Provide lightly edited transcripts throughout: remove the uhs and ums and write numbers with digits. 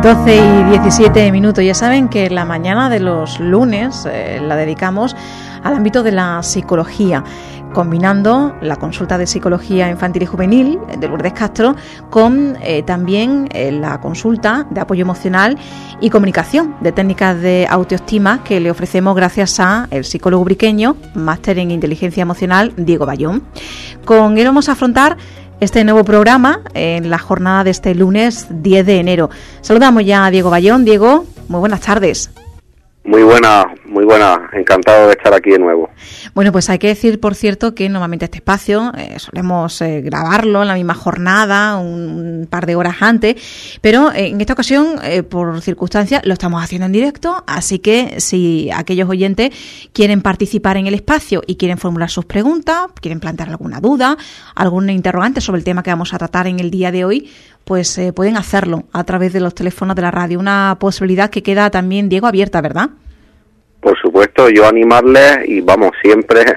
12:17. Ya saben que la mañana de los lunes la dedicamos al ámbito de la psicología, combinando la consulta de psicología infantil y juvenil de Lourdes Castro con también la consulta de apoyo emocional y comunicación de técnicas de autoestima que le ofrecemos gracias a el psicólogo ubriqueño, máster en inteligencia emocional, Diego Bayón. Con él vamos a afrontar este nuevo programa en la jornada de este lunes 10 de enero. Saludamos ya a Diego Bayón. Diego, muy buenas tardes. Muy buena, encantado de estar aquí de nuevo. Bueno, pues hay que decir, por cierto, que normalmente este espacio solemos grabarlo en la misma jornada, un par de horas antes, pero en esta ocasión, por circunstancias, lo estamos haciendo en directo, así que si aquellos oyentes quieren participar en el espacio y quieren formular sus preguntas, quieren plantear alguna duda, algún interrogante sobre el tema que vamos a tratar en el día de hoy, pues pueden hacerlo a través de los teléfonos de la radio. Una posibilidad que queda también, Diego, abierta, ¿verdad? Por supuesto, yo animarles y vamos, siempre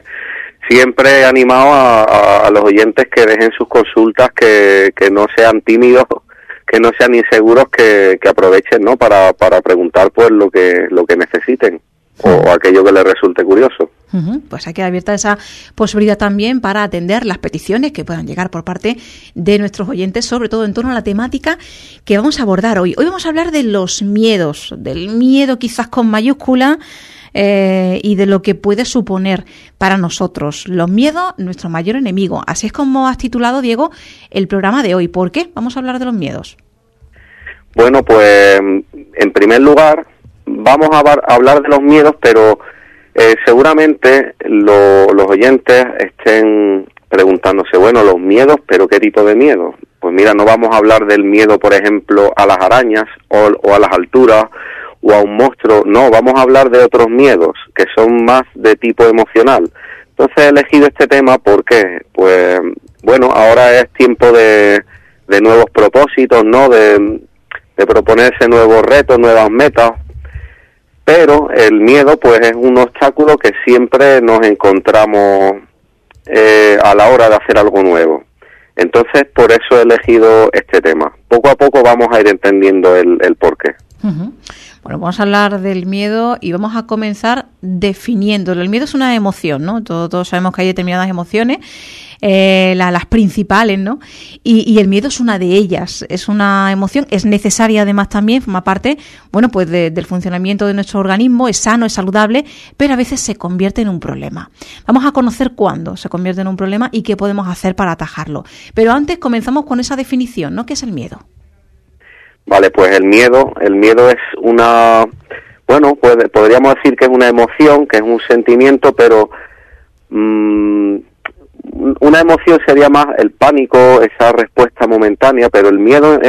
he animado a los oyentes que dejen sus consultas, que no sean tímidos, que no sean inseguros, que aprovechen, ¿no? para preguntar pues lo que necesiten o aquello que les resulte curioso. Pues hay que abierta esa posibilidad también para atender las peticiones que puedan llegar por parte de nuestros oyentes, sobre todo en torno a la temática que vamos a abordar hoy. Hoy vamos a hablar de los miedos, del miedo quizás con mayúscula, y de lo que puede suponer para nosotros. Los miedos, nuestro mayor enemigo. Así es como has titulado, Diego, el programa de hoy. ¿Por qué vamos a hablar de los miedos? Bueno, pues en primer lugar vamos a hablar de los miedos, pero seguramente los oyentes estén preguntándose, bueno, los miedos, pero ¿qué tipo de miedo? Pues mira, no vamos a hablar del miedo, por ejemplo, a las arañas o a las alturas o a un monstruo, no, vamos a hablar de otros miedos que son más de tipo emocional. Entonces he elegido este tema porque, pues, bueno, ahora es tiempo de nuevos propósitos, ¿no? De proponerse nuevos retos, nuevas metas, pero el miedo, pues, es un obstáculo que siempre nos encontramos a la hora de hacer algo nuevo. Entonces, por eso he elegido este tema. Poco a poco vamos a ir entendiendo el porqué. Bueno, vamos a hablar del miedo y vamos a comenzar definiéndolo. El miedo es una emoción, ¿no? Todos sabemos que hay determinadas emociones, las principales, ¿no? Y el miedo es una de ellas. Es una emoción, es necesaria además también, forma parte, bueno, pues del funcionamiento de nuestro organismo, es sano, es saludable, pero a veces se convierte en un problema. Vamos a conocer cuándo se convierte en un problema y qué podemos hacer para atajarlo. Pero antes comenzamos con esa definición, ¿no? ¿Qué es el miedo? Vale, pues el miedo es una, bueno, podríamos decir que es una emoción, que es un sentimiento, pero una emoción sería más el pánico, esa respuesta momentánea, pero el miedo,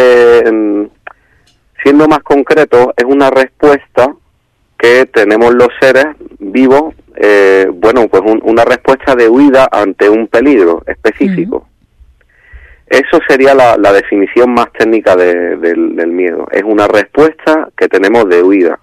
siendo más concreto, es una respuesta que tenemos los seres vivos, bueno, pues una respuesta de huida ante un peligro específico. Eso sería la definición más técnica del miedo. Es una respuesta que tenemos de huida.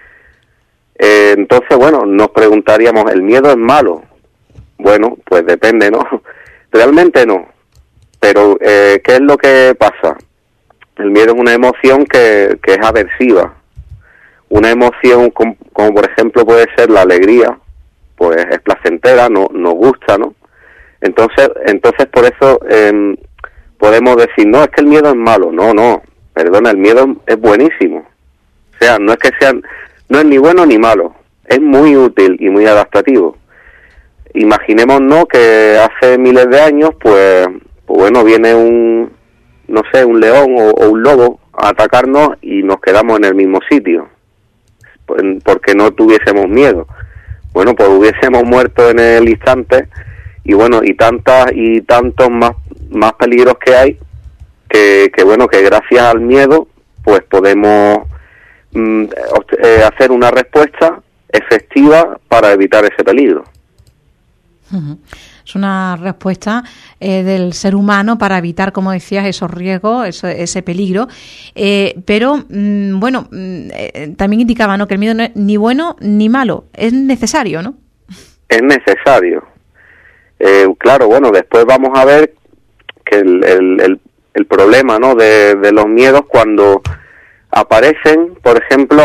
Entonces, bueno, nos preguntaríamos, ¿el miedo es malo? Bueno, pues depende, ¿no? Realmente no. Pero, ¿qué es lo que pasa? El miedo es una emoción que es aversiva. Una emoción como por ejemplo puede ser la alegría, pues es placentera, nos gusta, ¿no? Entonces por eso podemos decir, no, es que el miedo es malo. No, perdona, el miedo es buenísimo. O sea, no es ni bueno ni malo, es muy útil y muy adaptativo. Imaginémonos que hace miles de años, pues bueno, viene un león o un lobo a atacarnos y nos quedamos en el mismo sitio, porque no tuviésemos miedo. Bueno, pues hubiésemos muerto en el instante. Y bueno, y tantos más peligros que hay, que bueno, que gracias al miedo, pues podemos hacer una respuesta efectiva para evitar ese peligro. Es una respuesta del ser humano para evitar, como decías, esos riesgos, ese peligro. Pero, bueno, también indicaba, ¿no?, que el miedo no es ni bueno ni malo, es necesario, ¿no? Es necesario. Claro, bueno, después vamos a ver que el problema, ¿no?, de los miedos cuando aparecen, por ejemplo,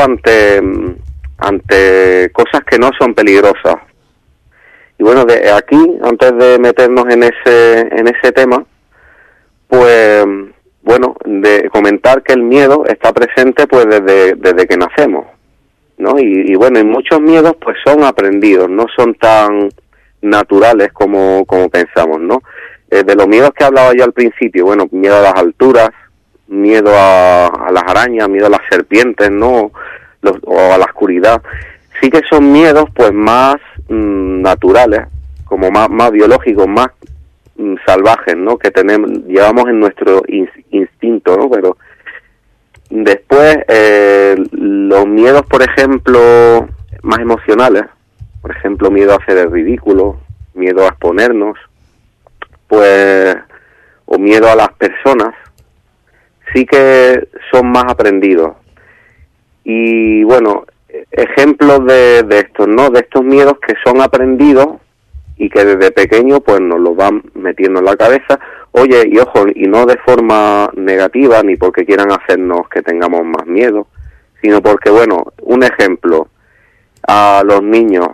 ante cosas que no son peligrosas. Y bueno, de aquí, antes de meternos en ese tema, pues bueno, de comentar que el miedo está presente pues desde que nacemos, ¿no? Y bueno, y muchos miedos pues son aprendidos, no son tan naturales como pensamos, ¿no? De los miedos que hablaba yo al principio, bueno, miedo a las alturas, miedo a las arañas, miedo a las serpientes, ¿no? O a la oscuridad. Sí que son miedos pues más naturales, como más biológicos, más salvajes, ¿no? Que llevamos en nuestro instinto, ¿no? Pero después los miedos, por ejemplo, más emocionales, por ejemplo, miedo a hacer el ridículo, miedo a exponernos, pues, o miedo a las personas, sí que son más aprendidos. Y bueno, ejemplos de estos, ¿no? De estos miedos que son aprendidos y que desde pequeño pues nos los van metiendo en la cabeza. Oye, y ojo, y no de forma negativa, ni porque quieran hacernos que tengamos más miedo, sino porque, bueno, un ejemplo, a los niños,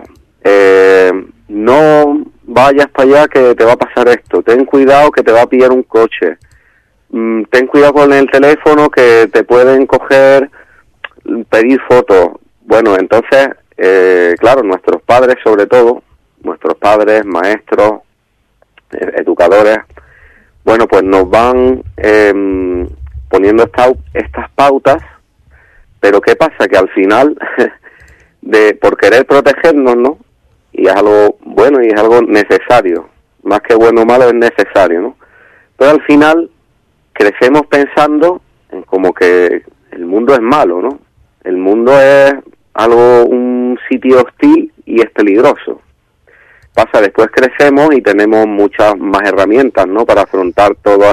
no vayas para allá que te va a pasar esto, ten cuidado que te va a pillar un coche, ten cuidado con el teléfono que te pueden coger, pedir fotos. Bueno, entonces, claro, nuestros padres, sobre todo, nuestros padres, maestros, educadores, bueno, pues nos van poniendo estas pautas, pero ¿qué pasa? Que al final, por querer protegernos, ¿no? Y es algo bueno y es algo necesario, más que bueno o malo es necesario, ¿no? Pero al final crecemos pensando en como que el mundo es malo, ¿no? El mundo es un sitio hostil y es peligroso. Pasa, después crecemos y tenemos muchas más herramientas, ¿no? Para afrontar todas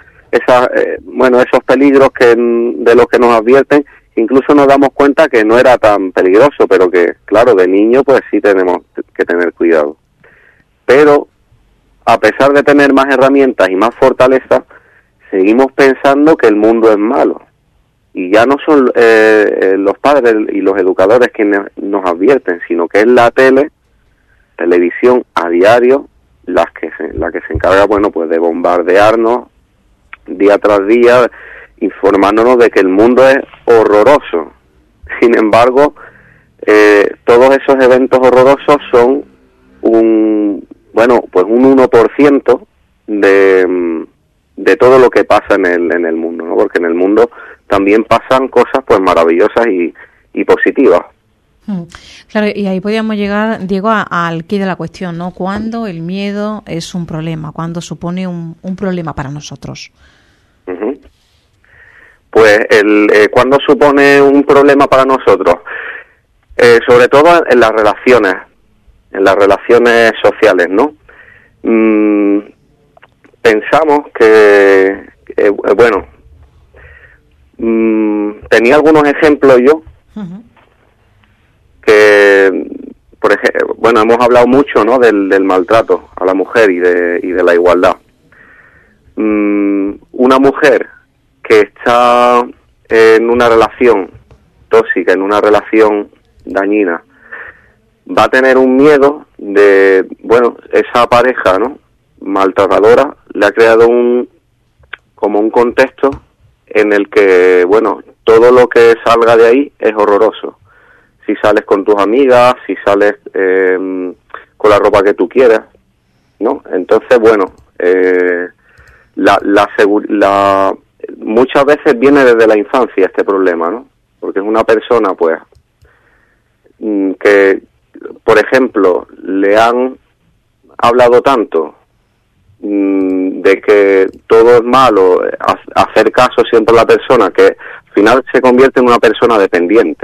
esos peligros de los que nos advierten. Incluso nos damos cuenta que no era tan peligroso, pero que, claro, de niño pues sí tenemos que tener cuidado. Pero, a pesar de tener más herramientas y más fortaleza, seguimos pensando que el mundo es malo. Y ya no son los padres y los educadores quienes nos advierten, sino que es la televisión a diario la que se encarga, bueno, pues de bombardearnos día tras día, informándonos de que el mundo es horroroso. Sin embargo, todos esos eventos horrorosos son un 1% de todo lo que pasa en el mundo, ¿no? Porque en el mundo también pasan cosas pues maravillosas y positivas. Claro, y ahí podríamos llegar, Diego, al quid de la cuestión, ¿no? ¿Cuándo el miedo es un problema? ¿Cuándo supone un problema para nosotros? Uh-huh. Pues ¿cuándo supone un problema para nosotros? Sobre todo en las relaciones sociales, ¿no? Pensamos que tenía algunos ejemplos yo, uh-huh, que, por ejemplo, bueno, hemos hablado mucho, ¿no? del maltrato a la mujer y de la igualdad. Una mujer que está en una relación tóxica, en una relación dañina, va a tener un miedo de, bueno, esa pareja, ¿no? Maltratadora le ha creado un contexto en el que, bueno, todo lo que salga de ahí es horroroso. Si sales con tus amigas, si sales con la ropa que tú quieras, ¿no? Entonces, bueno, muchas veces viene desde la infancia este problema, ¿no? Porque es una persona, pues, que, por ejemplo, le han hablado tanto de que todo es malo, hacer caso siempre a la persona, que al final se convierte en una persona dependiente.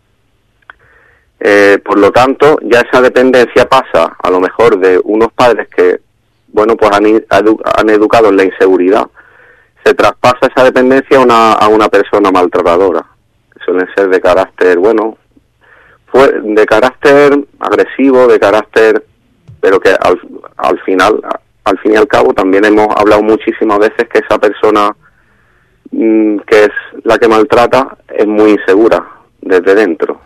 Por lo tanto, ya esa dependencia pasa a lo mejor de unos padres que, bueno, pues han educado en la inseguridad, se traspasa esa dependencia a una persona maltratadora, que suelen ser de carácter, bueno, de carácter agresivo, de carácter, pero que al fin y al cabo también hemos hablado muchísimas veces que esa persona que es la que maltrata, es muy insegura desde dentro.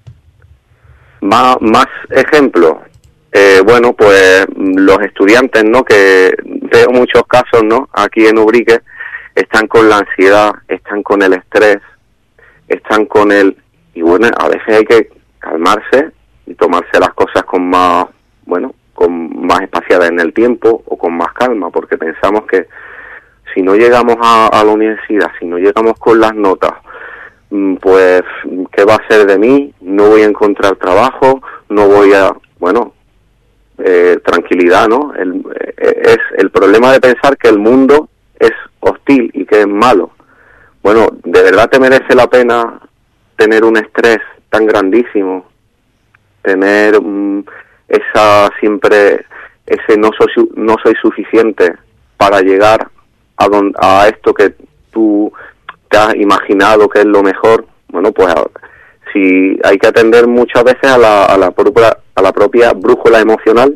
Más ejemplos, bueno, pues los estudiantes, ¿no? Que veo muchos casos, ¿no? Aquí en Ubrique están con la ansiedad, están con el estrés, están con el... Y bueno, a veces hay que calmarse y tomarse las cosas con más, bueno, con más espaciada en el tiempo o con más calma, porque pensamos que si no llegamos a la universidad, si no llegamos con las notas, pues ¿qué va a ser de mí? No voy a encontrar trabajo, no voy a... Bueno, tranquilidad, ¿no? Es el problema de pensar que el mundo es hostil y que es malo. Bueno, ¿de verdad te merece la pena tener un estrés tan grandísimo? Tener ese no soy suficiente para llegar a esto que tú te has imaginado que es lo mejor. Bueno, pues si hay que atender muchas veces a la propia brújula emocional.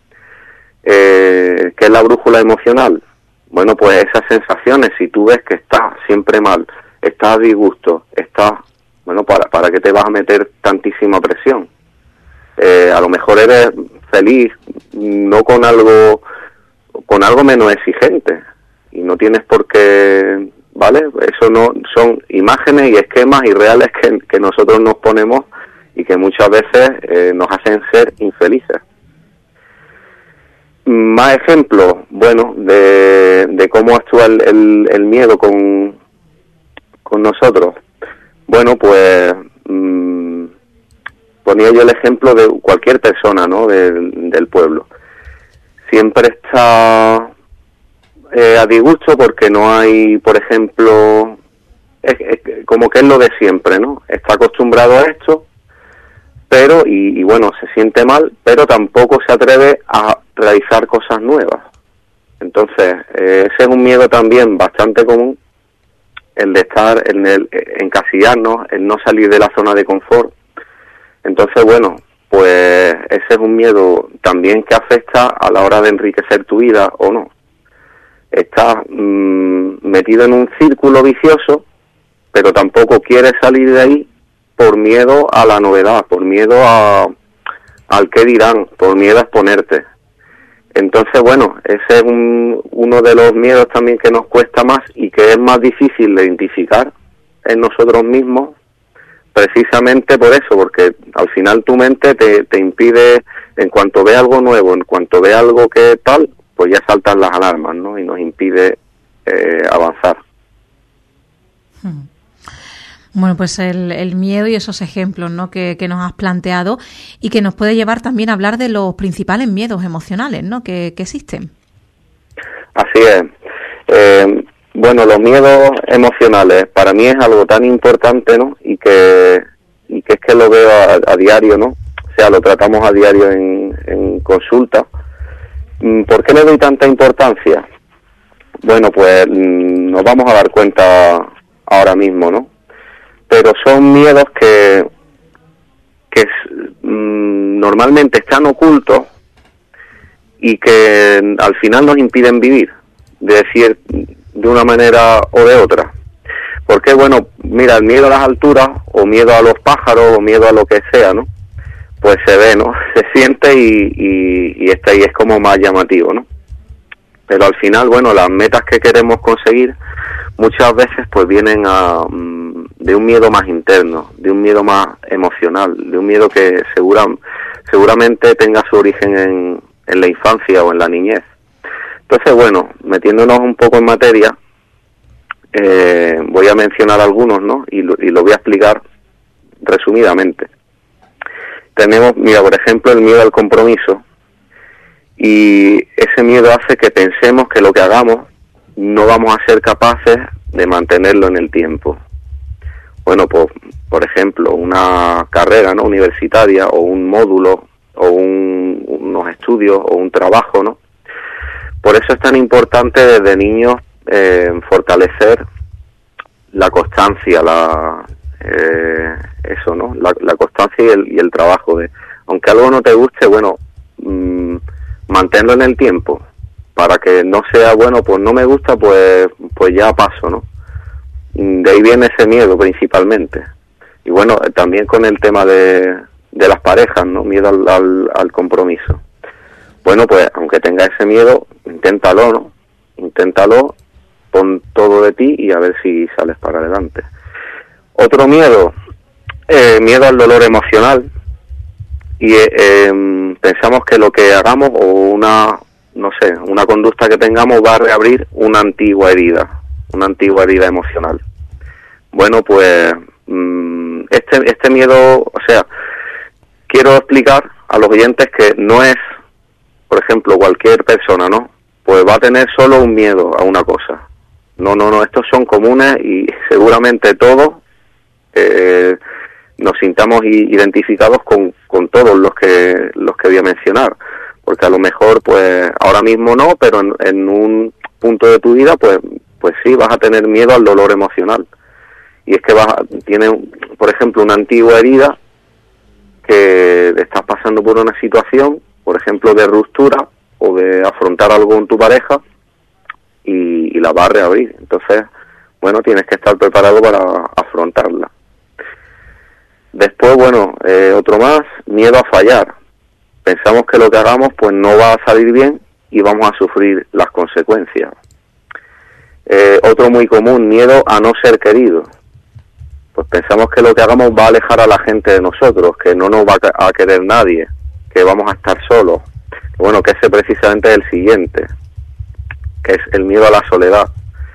¿Qué es la brújula emocional? Bueno, pues esas sensaciones, si tú ves que estás siempre mal, estás a disgusto, bueno, ¿para qué te vas a meter tantísima presión? A lo mejor eres feliz, no con algo menos exigente, y no tienes por qué, ¿vale? Eso no son imágenes y esquemas irreales que nosotros nos ponemos y que muchas veces nos hacen ser infelices. Más ejemplos, bueno, de cómo actúa el miedo con nosotros. Bueno, pues ponía yo el ejemplo de cualquier persona, ¿no? Del pueblo. Siempre está a disgusto porque no hay, por ejemplo, como que es lo de siempre, ¿no? Está acostumbrado a esto, pero, y bueno, se siente mal, pero tampoco se atreve a realizar cosas nuevas. Entonces, ese es un miedo también bastante común, el de estar en el encasillarnos, el no salir de la zona de confort. Entonces, bueno, pues ese es un miedo también que afecta a la hora de enriquecer tu vida o no. Estás metido en un círculo vicioso, pero tampoco quieres salir de ahí por miedo a la novedad, por miedo al qué dirán, por miedo a exponerte. Entonces, bueno, ese es uno de los miedos también que nos cuesta más y que es más difícil de identificar en nosotros mismos, precisamente por eso, porque al final tu mente te impide, en cuanto ve algo nuevo, en cuanto ve algo que tal, pues ya saltan las alarmas, ¿no? Y nos impide avanzar. Bueno, pues el miedo y esos ejemplos, ¿no? que nos has planteado y que nos puede llevar también a hablar de los principales miedos emocionales, ¿no? que existen. Así es. Bueno, los miedos emocionales para mí es algo tan importante, ¿no? Y que es que lo veo a diario, ¿no? O sea, lo tratamos a diario en consulta. ¿Por qué le doy tanta importancia? Bueno, pues nos vamos a dar cuenta ahora mismo, ¿no? Pero son miedos que normalmente están ocultos y que al final nos impiden vivir, de una manera o de otra. Porque, bueno, mira, el miedo a las alturas, o miedo a los pájaros, o miedo a lo que sea, ¿no? Pues se ve, ¿no? Se siente y está ahí, es como más llamativo, ¿no? Pero al final, bueno, las metas que queremos conseguir muchas veces pues vienen de un miedo más interno, de un miedo más emocional, de un miedo que seguramente tenga su origen en la infancia o en la niñez. Entonces, bueno, metiéndonos un poco en materia, voy a mencionar algunos, ¿no? Y lo voy a explicar resumidamente. Tenemos, mira, por ejemplo, el miedo al compromiso, y ese miedo hace que pensemos que lo que hagamos no vamos a ser capaces de mantenerlo en el tiempo. Bueno, pues, por ejemplo, una carrera, ¿no? Universitaria, o un módulo, o unos estudios, o un trabajo, ¿no? Por eso es tan importante desde niños fortalecer la constancia, eso, ¿no? La constancia y el trabajo. Aunque algo no te guste, bueno, manténlo en el tiempo, para que no sea, bueno, pues no me gusta, pues ya paso, ¿no? De ahí viene ese miedo principalmente. Y bueno, también con el tema de las parejas, ¿no? Miedo al compromiso. Bueno, pues aunque tenga ese miedo, inténtalo, ¿no? Inténtalo, pon todo de ti y a ver si sales para adelante. Otro miedo, miedo al dolor emocional. Y pensamos que lo que hagamos o una conducta que tengamos va a reabrir una antigua herida emocional. Bueno, pues este miedo, o sea, quiero explicar a los oyentes que no es, por ejemplo, cualquier persona, ¿no? Pues va a tener solo un miedo a una cosa. No, estos son comunes y seguramente todos nos sintamos identificados con todos los que voy a mencionar, porque a lo mejor pues ahora mismo no, pero en un punto de tu vida pues sí vas a tener miedo al dolor emocional. Y es que tienes, por ejemplo, una antigua herida, que estás pasando por una situación, por ejemplo, de ruptura o de afrontar algo con tu pareja y la vas a reabrir. Entonces, bueno, tienes que estar preparado para afrontarla. Después, bueno, otro más, miedo a fallar. Pensamos que lo que hagamos pues no va a salir bien y vamos a sufrir las consecuencias. Otro muy común, miedo a no ser querido. Pues pensamos que lo que hagamos va a alejar a la gente de nosotros, que no nos va a querer nadie, que vamos a estar solos. Bueno, que ese precisamente es el siguiente, que es el miedo a la soledad.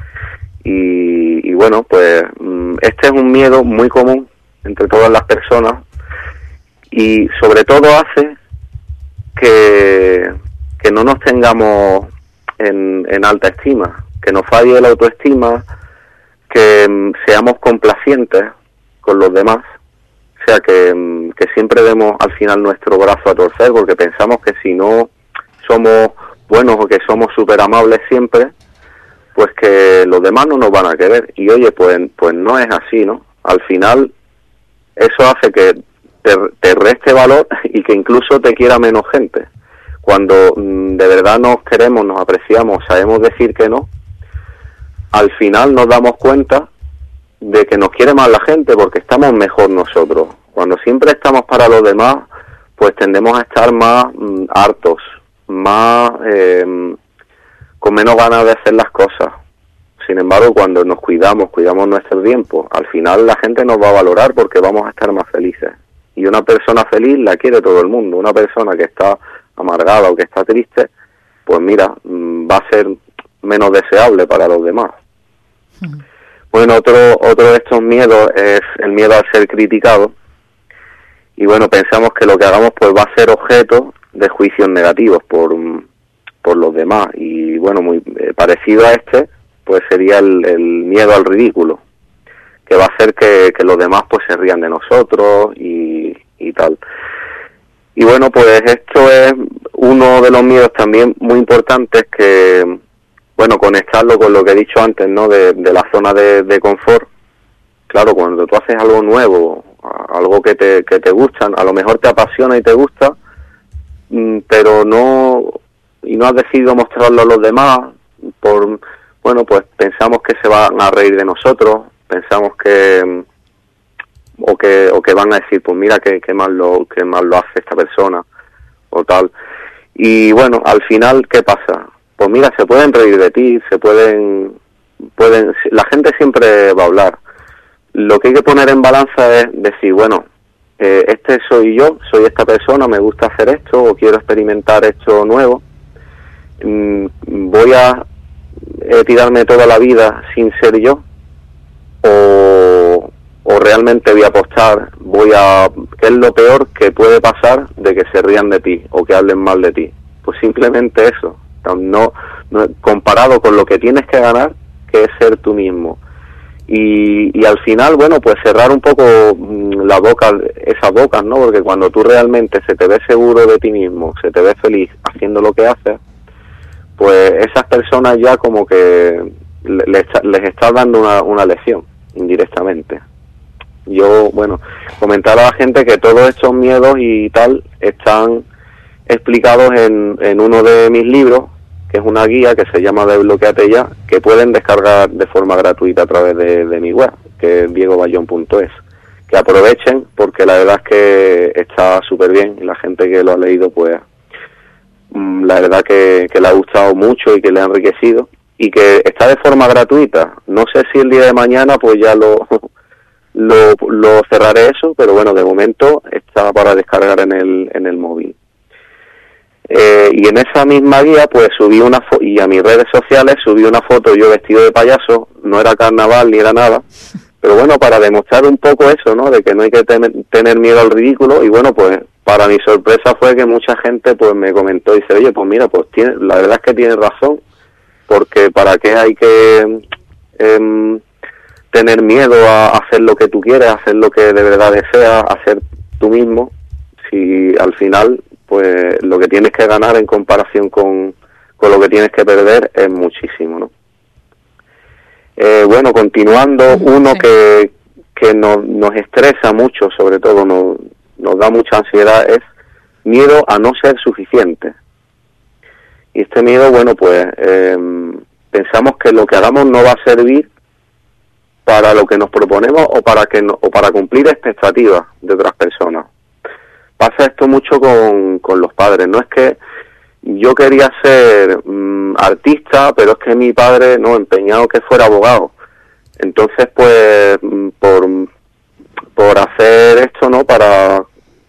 Y bueno, pues este es un miedo muy común entre todas las personas y sobre todo hace que no nos tengamos en alta estima, que nos falle la autoestima, que seamos complacientes con los demás, o sea, que siempre demos al final nuestro brazo a torcer, porque pensamos que si no somos buenos o que somos súper amables siempre, pues que los demás no nos van a querer. Y oye, pues no es así, ¿no? Al final eso hace que te reste valor y que incluso te quiera menos gente. Cuando de verdad nos queremos, nos apreciamos, sabemos decir que no, al final nos damos cuenta de que nos quiere más la gente porque estamos mejor nosotros. Cuando siempre estamos para los demás, pues tendemos a estar más hartos, más con menos ganas de hacer las cosas. Sin embargo, cuando nos cuidamos nuestro tiempo, al final la gente nos va a valorar porque vamos a estar más felices. Y una persona feliz la quiere todo el mundo. Una persona que está amargada o que está triste, pues mira, va a ser menos deseable para los demás. Bueno, otro de estos miedos es el miedo a ser criticado. Y bueno, pensamos que lo que hagamos pues va a ser objeto de juicios negativos por los demás. Y bueno, muy parecido a este, pues sería el miedo al ridículo, que va a hacer que los demás pues se rían de nosotros y tal. Y bueno, pues esto es uno de los miedos también muy importantes que, bueno, conectarlo con lo que he dicho antes, ¿no? De la zona de confort. Claro, cuando tú haces algo nuevo, algo que te gusta, a lo mejor te apasiona y te gusta, pero no has decidido mostrarlo a los demás, bueno, pues pensamos que se van a reír de nosotros, pensamos que van a decir, pues mira qué mal lo hace esta persona o tal. Y bueno, al final, ¿qué pasa? Pues mira, se pueden reír de ti, la gente siempre va a hablar. Lo que hay que poner en balanza es decir, bueno, este soy yo, soy esta persona, me gusta hacer esto o quiero experimentar esto nuevo. Voy a tirarme toda la vida sin ser yo o realmente voy a apostar, ¿qué es lo peor que puede pasar de que se rían de ti o que hablen mal de ti? Pues simplemente eso, no comparado con lo que tienes que ganar, que es ser tú mismo. Y al final, bueno, pues cerrar un poco esas bocas, ¿no? Porque cuando tú realmente se te ve seguro de ti mismo, se te ve feliz haciendo lo que haces, pues esas personas ya como que les estás dando una lección indirectamente. Yo, bueno, comentar a la gente que todos estos miedos y tal están explicados en uno de mis libros, que es una guía que se llama Desbloquéate Ya, que pueden descargar de forma gratuita a través de mi web, que es diegobayón.es. Que aprovechen, porque la verdad es que está súper bien, y la gente que lo ha leído, pues la verdad que le ha gustado mucho y que le ha enriquecido, y que está de forma gratuita. No sé si el día de mañana pues ya lo cerraré eso, pero bueno, de momento está para descargar en el móvil. Y en esa misma guía pues subí una foto, y a mis redes sociales subí una foto yo vestido de payaso. No era carnaval ni era nada, pero bueno, para demostrar un poco eso, ¿no? De que no hay que tener miedo al ridículo. Y bueno, pues para mi sorpresa fue que mucha gente pues me comentó y dice, oye, pues mira, pues la verdad es que tienes razón, porque para qué hay que tener miedo a hacer lo que tú quieres, hacer lo que de verdad deseas, hacer tú mismo, si al final pues lo que tienes que ganar en comparación con lo que tienes que perder es muchísimo, ¿no? Bueno, continuando, uno que nos estresa mucho, sobre todo nos da mucha ansiedad, es miedo a no ser suficiente. Y este miedo, bueno, pues pensamos que lo que hagamos no va a servir para lo que nos proponemos o para cumplir expectativas de otras personas. Pasa esto mucho con los padres. No es que yo quería ser artista, pero es que mi padre no empeñado que fuera abogado. Entonces, pues, por hacer esto, ¿no? Para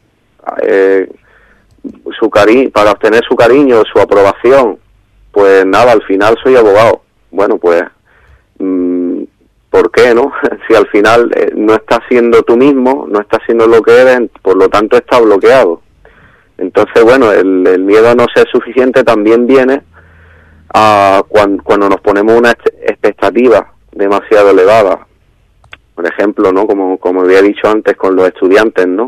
para obtener su cariño, su aprobación, pues nada, al final soy abogado. Bueno, pues, ¿por qué, no? Si al final no estás siendo tú mismo, no estás siendo lo que eres, por lo tanto está bloqueado. Entonces, bueno, el miedo a no ser suficiente también viene cuando nos ponemos una expectativa demasiado elevada. Por ejemplo, ¿no? Como había dicho antes con los estudiantes, ¿no?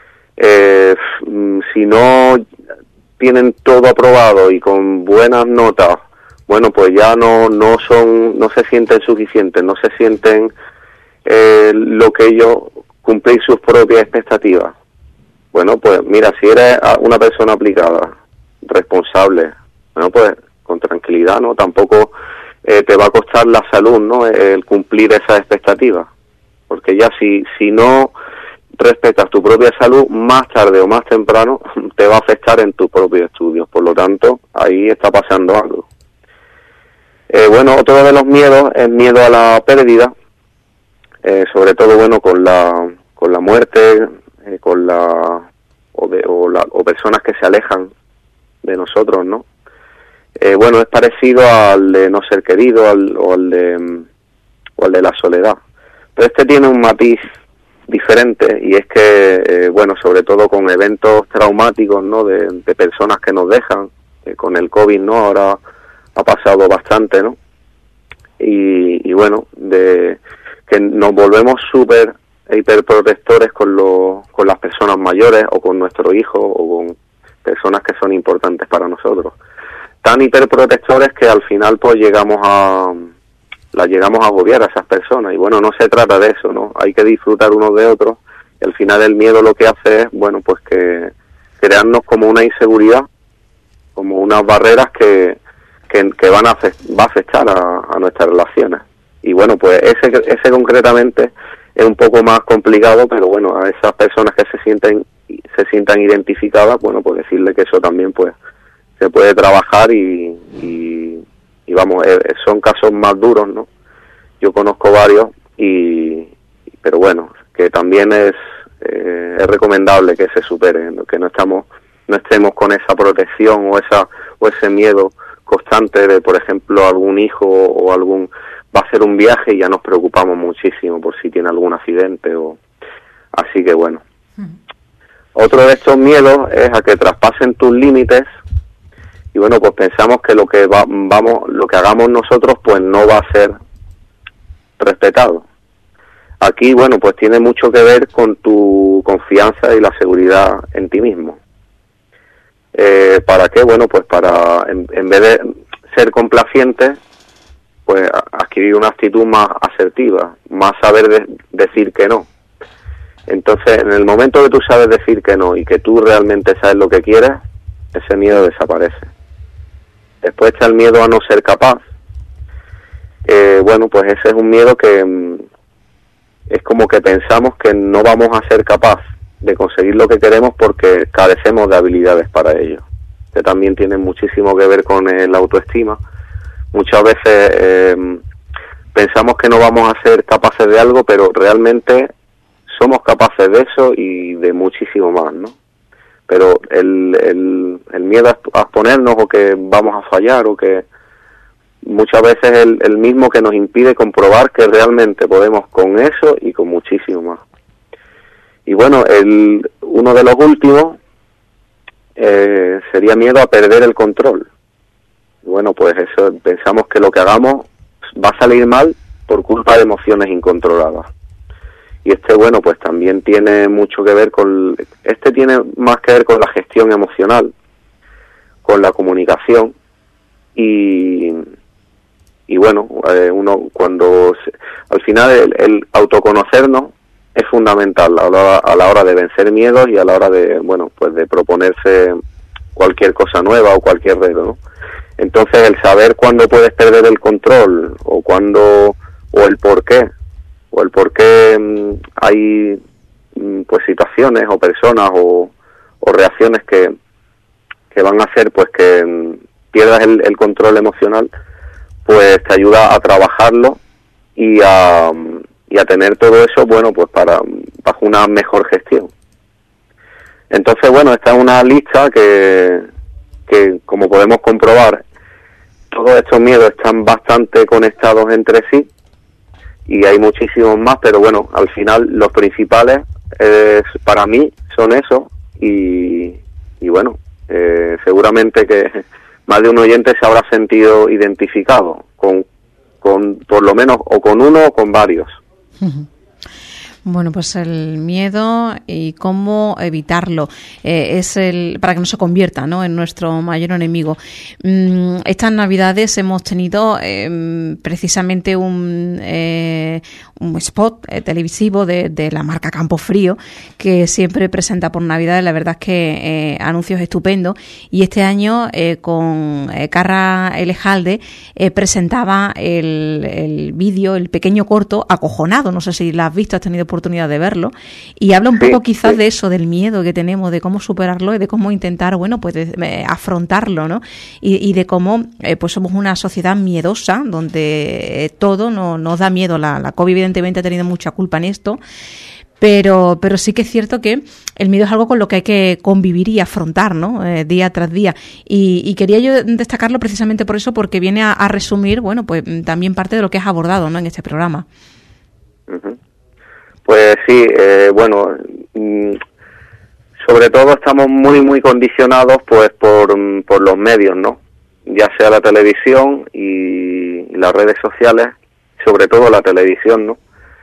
Si no tienen todo aprobado y con buenas notas, bueno, pues ya no se sienten suficientes, no se sienten lo que ellos cumplir sus propias expectativas. Bueno, pues mira, si eres una persona aplicada, responsable, bueno, pues con tranquilidad, ¿no? Tampoco te va a costar la salud, ¿no? El cumplir esas expectativas. Porque ya si no respetas tu propia salud, más tarde o más temprano te va a afectar en tus propios estudios. Por lo tanto, ahí está pasando algo. Bueno, otro de los miedos es miedo a la pérdida, sobre todo, bueno, con la muerte, o personas que se alejan de nosotros, ¿no? Bueno, es parecido al de no ser querido, o al de la soledad. Pero este tiene un matiz diferente, y es que, bueno, sobre todo con eventos traumáticos, ¿no? De personas que nos dejan, con el COVID, ¿no? Ahora ha pasado bastante, ¿no? Y bueno, que nos volvemos súper hiperprotectores con las personas mayores, o con nuestros hijos, o con personas que son importantes para nosotros. Tan hiperprotectores que al final pues las llegamos a agobiar a esas personas. Y bueno, no se trata de eso, ¿no? Hay que disfrutar unos de otros, y al final el miedo lo que hace es, bueno, pues que crearnos como una inseguridad, como unas barreras que va a afectar a nuestras relaciones. Y bueno, pues ese concretamente es un poco más complicado, pero bueno, a esas personas que se sientan identificadas, bueno, pues decirle que eso también pues se puede trabajar y vamos, son casos más duros, ¿no? Yo conozco varios, pero bueno, que también es recomendable que se superen, ¿no? Que no estemos con esa protección o ese miedo constante de, por ejemplo, algún hijo o va a hacer un viaje y ya nos preocupamos muchísimo por si tiene algún accidente así que bueno. Otro de estos miedos es a que traspasen tus límites, y bueno, pues pensamos que lo que hagamos nosotros pues no va a ser respetado. Aquí, bueno, pues tiene mucho que ver con tu confianza y la seguridad en ti mismo. ¿Para qué? Bueno, pues para, en vez de ser complaciente, pues adquirir una actitud más asertiva, más saber decir que no. Entonces, en el momento que tú sabes decir que no y que tú realmente sabes lo que quieres, ese miedo desaparece. Después está el miedo a no ser capaz. Bueno, pues ese es un miedo que es como que pensamos que no vamos a ser capaz de conseguir lo que queremos porque carecemos de habilidades para ello. Que también tiene muchísimo que ver con la autoestima. Muchas veces pensamos que no vamos a ser capaces de algo, pero realmente somos capaces de eso y de muchísimo más, ¿no? Pero el miedo a exponernos, o que vamos a fallar, o que muchas veces es el mismo que nos impide comprobar que realmente podemos con eso y con muchísimo más. Y bueno, uno de los últimos sería miedo a perder el control. Bueno, pues eso, pensamos que lo que hagamos va a salir mal por culpa de emociones incontroladas. Y bueno, pues también tiene mucho que ver tiene más que ver con la gestión emocional, con la comunicación, y bueno, uno cuando al final el autoconocernos es fundamental a la hora de vencer miedos y a la hora de, bueno, pues de proponerse cualquier cosa nueva o cualquier reto, ¿no? Entonces el saber cuándo puedes perder el control o el por qué hay pues situaciones o personas o reacciones que van a hacer pues que pierdas el control emocional, pues te ayuda a trabajarlo y a tener todo eso, bueno, pues bajo una mejor gestión. Entonces, bueno, esta es una lista que como podemos comprobar, todos estos miedos están bastante conectados entre sí y hay muchísimos más, pero bueno, al final los principales para mí son esos y bueno, seguramente que más de un oyente se habrá sentido identificado con por lo menos o con uno o con varios. Bueno, pues el miedo y cómo evitarlo para que no se convierta, ¿no?, en nuestro mayor enemigo. Estas Navidades hemos tenido precisamente un spot televisivo de la marca Campofrío, que siempre presenta por Navidades, la verdad es que anuncios estupendos, y este año con Carra Elejalde presentaba el vídeo, el pequeño corto Acojonado. No sé si lo has visto, has tenido oportunidad de verlo, y habla un poco quizás de eso, del miedo que tenemos, de cómo superarlo y de cómo intentar, bueno, pues afrontarlo, ¿no? Y de cómo pues somos una sociedad miedosa, donde todo nos da miedo. La COVID evidentemente ha tenido mucha culpa en esto, pero sí que es cierto que el miedo es algo con lo que hay que convivir y afrontar, ¿no?, día tras día. Y quería yo destacarlo precisamente por eso, porque viene a resumir, bueno, pues también parte de lo que has abordado, ¿no?, en este programa. Uh-huh. Pues sí, bueno, sobre todo estamos muy, muy condicionados pues por los medios, ¿no? Ya sea la televisión y las redes sociales, sobre todo la televisión, ¿no?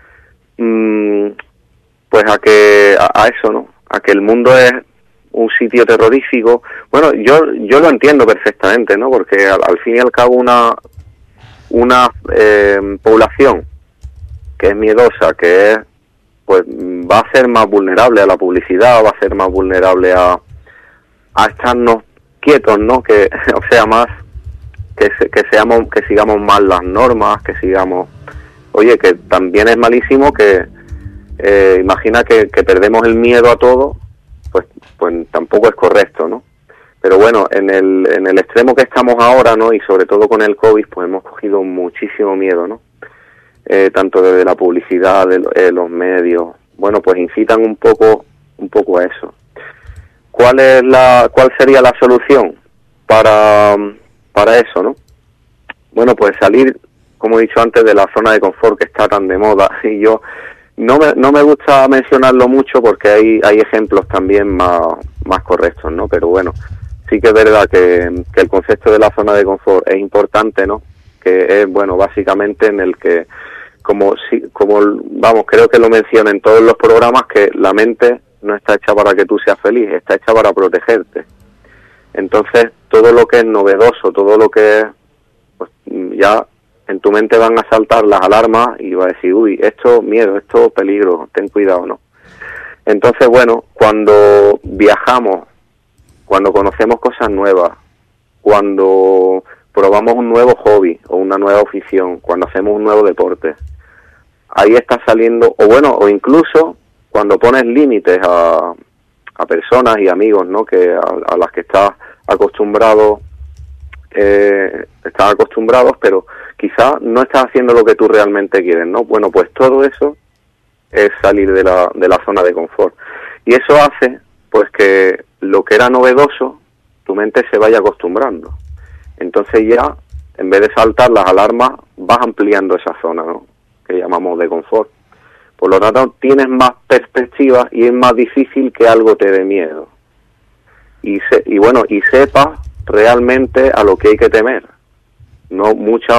Pues a eso, ¿no? A que el mundo es un sitio terrorífico. Bueno, yo lo entiendo perfectamente, ¿no? Porque al fin y al cabo una población que es miedosa, que es pues va a ser más vulnerable a la publicidad, va a ser más vulnerable a estarnos quietos, ¿no? Que, o sea, más que sigamos más las normas, que sigamos, oye, que también es malísimo que imagina que perdemos el miedo a todo, pues tampoco es correcto, ¿no? Pero bueno, en el extremo que estamos ahora, ¿no? Y sobre todo con el COVID, pues hemos cogido muchísimo miedo, ¿no? Tanto desde la publicidad, de los medios, bueno, pues incitan un poco a eso. ¿Cuál sería la solución para eso, no? Bueno, pues salir, como he dicho antes, de la zona de confort que está tan de moda. Y yo no me gusta mencionarlo mucho porque hay ejemplos también más correctos, ¿no? Pero bueno, sí que es verdad que el concepto de la zona de confort es importante, ¿no? Que es, bueno, básicamente en el que vamos, creo que lo menciono en todos los programas, que la mente no está hecha para que tú seas feliz, está hecha para protegerte. Entonces, todo lo que es novedoso, todo lo que es, pues ya en tu mente van a saltar las alarmas y va a decir, uy, esto miedo, esto peligro, ten cuidado, ¿no? Entonces, bueno, cuando viajamos, cuando conocemos cosas nuevas, cuando probamos un nuevo hobby o una nueva afición, cuando hacemos un nuevo deporte. Ahí está saliendo, o incluso cuando pones límites a personas y amigos, ¿no? Que a las que estás acostumbrado, están acostumbrados, pero quizás no estás haciendo lo que tú realmente quieres, ¿no? Bueno, pues todo eso es salir de la zona de confort. Y eso hace, pues, que lo que era novedoso, tu mente se vaya acostumbrando. Entonces ya, en vez de saltar las alarmas, vas ampliando esa zona, ¿no? Que llamamos de confort. Por lo tanto, tienes más perspectiva y es más difícil que algo te dé miedo. Y sepas realmente a lo que hay que temer. No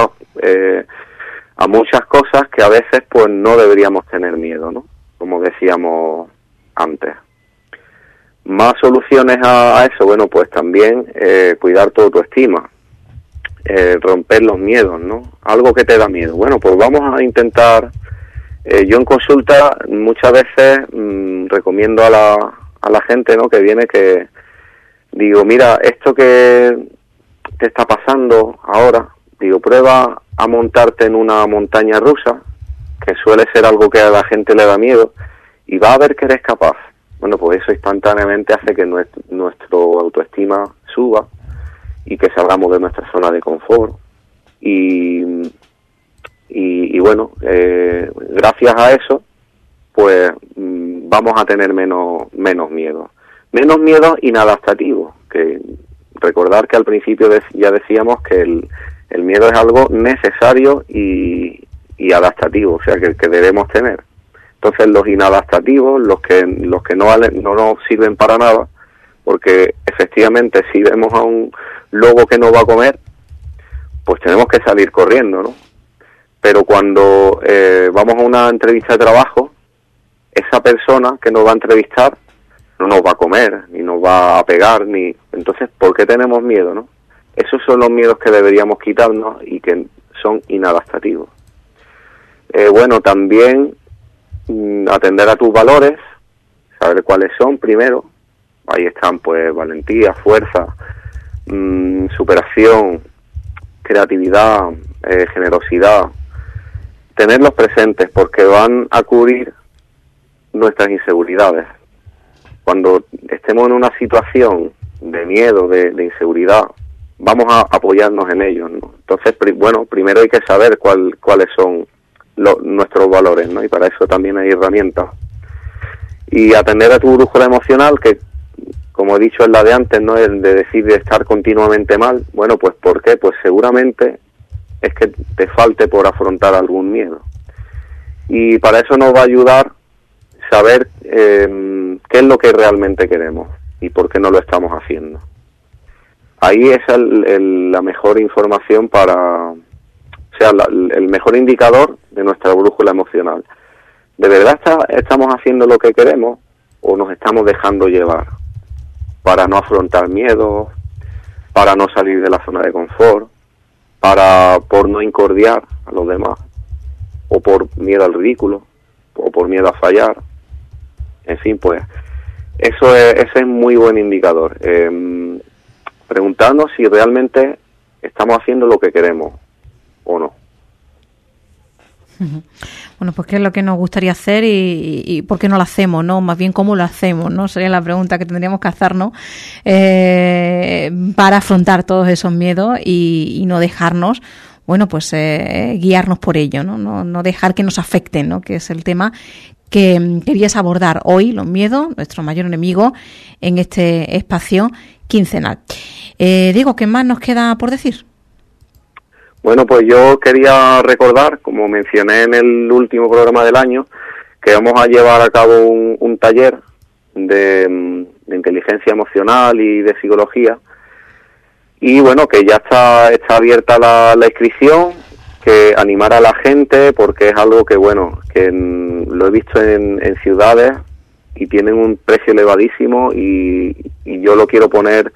a muchas cosas que a veces pues no deberíamos tener miedo, ¿no? Como decíamos antes. Más soluciones a eso, bueno, pues también cuidar tu autoestima, romper los miedos, ¿no? Algo que te da miedo. Bueno, pues vamos a intentar. Yo en consulta muchas veces recomiendo a la gente, ¿no? Que viene, que digo, mira, esto que te está pasando ahora, digo, prueba a montarte en una montaña rusa, que suele ser algo que a la gente le da miedo, y va a ver que eres capaz. Bueno, pues eso instantáneamente hace que nuestro autoestima suba y que salgamos de nuestra zona de confort. Y bueno, gracias a eso, pues vamos a tener menos miedo. Menos miedo inadaptativo, que recordar que al principio ya decíamos que el miedo es algo necesario y adaptativo, o sea, que debemos tener. Entonces los inadaptativos, los que no nos sirven para nada, porque efectivamente si vemos a un lobo que nos va a comer, pues tenemos que salir corriendo, ¿no? Pero cuando vamos a una entrevista de trabajo, esa persona que nos va a entrevistar no nos va a comer, ni nos va a pegar, entonces, ¿por qué tenemos miedo, no? Esos son los miedos que deberíamos quitarnos y que son inadaptativos. Bueno, también atender a tus valores, saber cuáles son primero. Ahí están, pues, valentía, fuerza, superación, creatividad, generosidad. Tenerlos presentes porque van a cubrir nuestras inseguridades. Cuando estemos en una situación de miedo, de inseguridad, vamos a apoyarnos en ellos, ¿no? Entonces, primero hay que saber cuáles son nuestros valores, ¿no? Y para eso también hay herramientas. Y atender a tu brújula emocional, que, como he dicho, es la de antes, ¿no? El de decir de estar continuamente mal. Bueno, pues ¿por qué? Pues seguramente es que te falte por afrontar algún miedo. Y para eso nos va a ayudar saber qué es lo que realmente queremos y por qué no lo estamos haciendo. Ahí es la mejor información el mejor indicador de nuestra brújula emocional. ¿De verdad estamos haciendo lo que queremos o nos estamos dejando llevar para no afrontar miedos, para no salir de la zona de confort, por no incordiar a los demás, o por miedo al ridículo, o por miedo a fallar? En fin, pues ese es muy buen indicador. Preguntarnos si realmente estamos haciendo lo que queremos o no. Bueno, pues qué es lo que nos gustaría hacer y por qué no lo hacemos, ¿no? Más bien cómo lo hacemos, ¿no? Sería la pregunta que tendríamos que hacernos para afrontar todos esos miedos y no dejarnos, bueno, pues guiarnos por ello, ¿no? No dejar que nos afecten, ¿no? Que es el tema que querías abordar hoy, los miedos, nuestro mayor enemigo, en este espacio quincenal. Diego, ¿qué más nos queda por decir? Bueno, pues yo quería recordar, como mencioné en el último programa del año, que vamos a llevar a cabo un taller de inteligencia emocional y de psicología. Y bueno, que ya está abierta la inscripción, que animar a la gente, porque es algo que, bueno, que lo he visto en ciudades y tienen un precio elevadísimo y yo lo quiero poner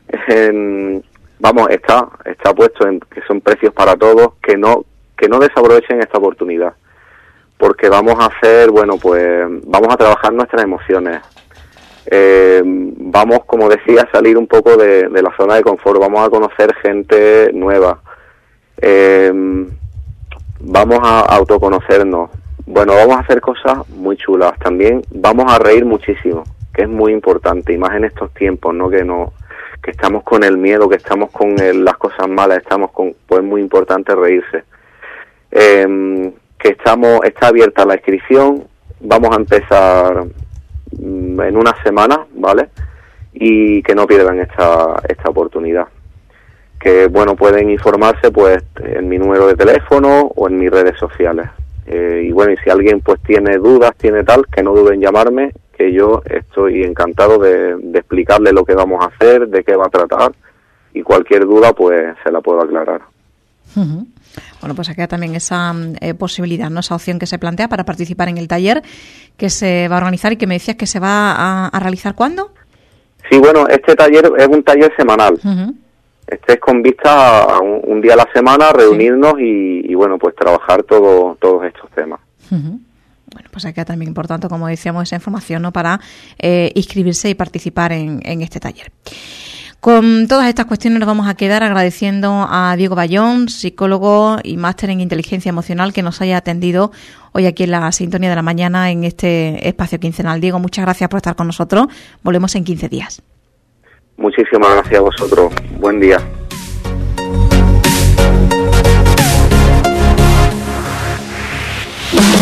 está puesto en que son precios para todos, que no desaprovechen esta oportunidad, porque vamos a hacer, bueno, pues vamos a trabajar nuestras emociones, Vamos, como decía, a salir un poco de la zona de confort, vamos a conocer gente nueva, vamos a autoconocernos. Bueno, vamos a hacer cosas muy chulas. También vamos a reír muchísimo, que es muy importante, y más en estos tiempos, ¿no? Que estamos con el miedo, que estamos con las cosas malas, pues es muy importante reírse. Que está abierta la inscripción, vamos a empezar en una semana, ¿vale? Y que no pierdan esta oportunidad. Que, bueno, pueden informarse pues en mi número de teléfono o en mis redes sociales. Y bueno, y si alguien pues tiene dudas, que no duden en llamarme, que yo estoy encantado de explicarle lo que vamos a hacer, de qué va a tratar, y cualquier duda pues se la puedo aclarar. Uh-huh. Bueno, pues aquí también esa posibilidad, ¿no? Esa opción que se plantea para participar en el taller que se va a organizar y que me decías que se va a realizar ¿cuándo? Sí, bueno, este taller es un taller semanal. Uh-huh. Este es con vista a un día a la semana, reunirnos y bueno, pues trabajar todos estos temas. Uh-huh. Bueno, pues aquí también importante, como decíamos, esa información, ¿no? Para inscribirse y participar en este taller. Con todas estas cuestiones nos vamos a quedar agradeciendo a Diego Bayón, psicólogo y máster en inteligencia emocional, que nos haya atendido hoy aquí en la Sintonía de la Mañana en este espacio quincenal. Diego, muchas gracias por estar con nosotros. Volvemos en 15 días. Muchísimas gracias a vosotros. Buen día.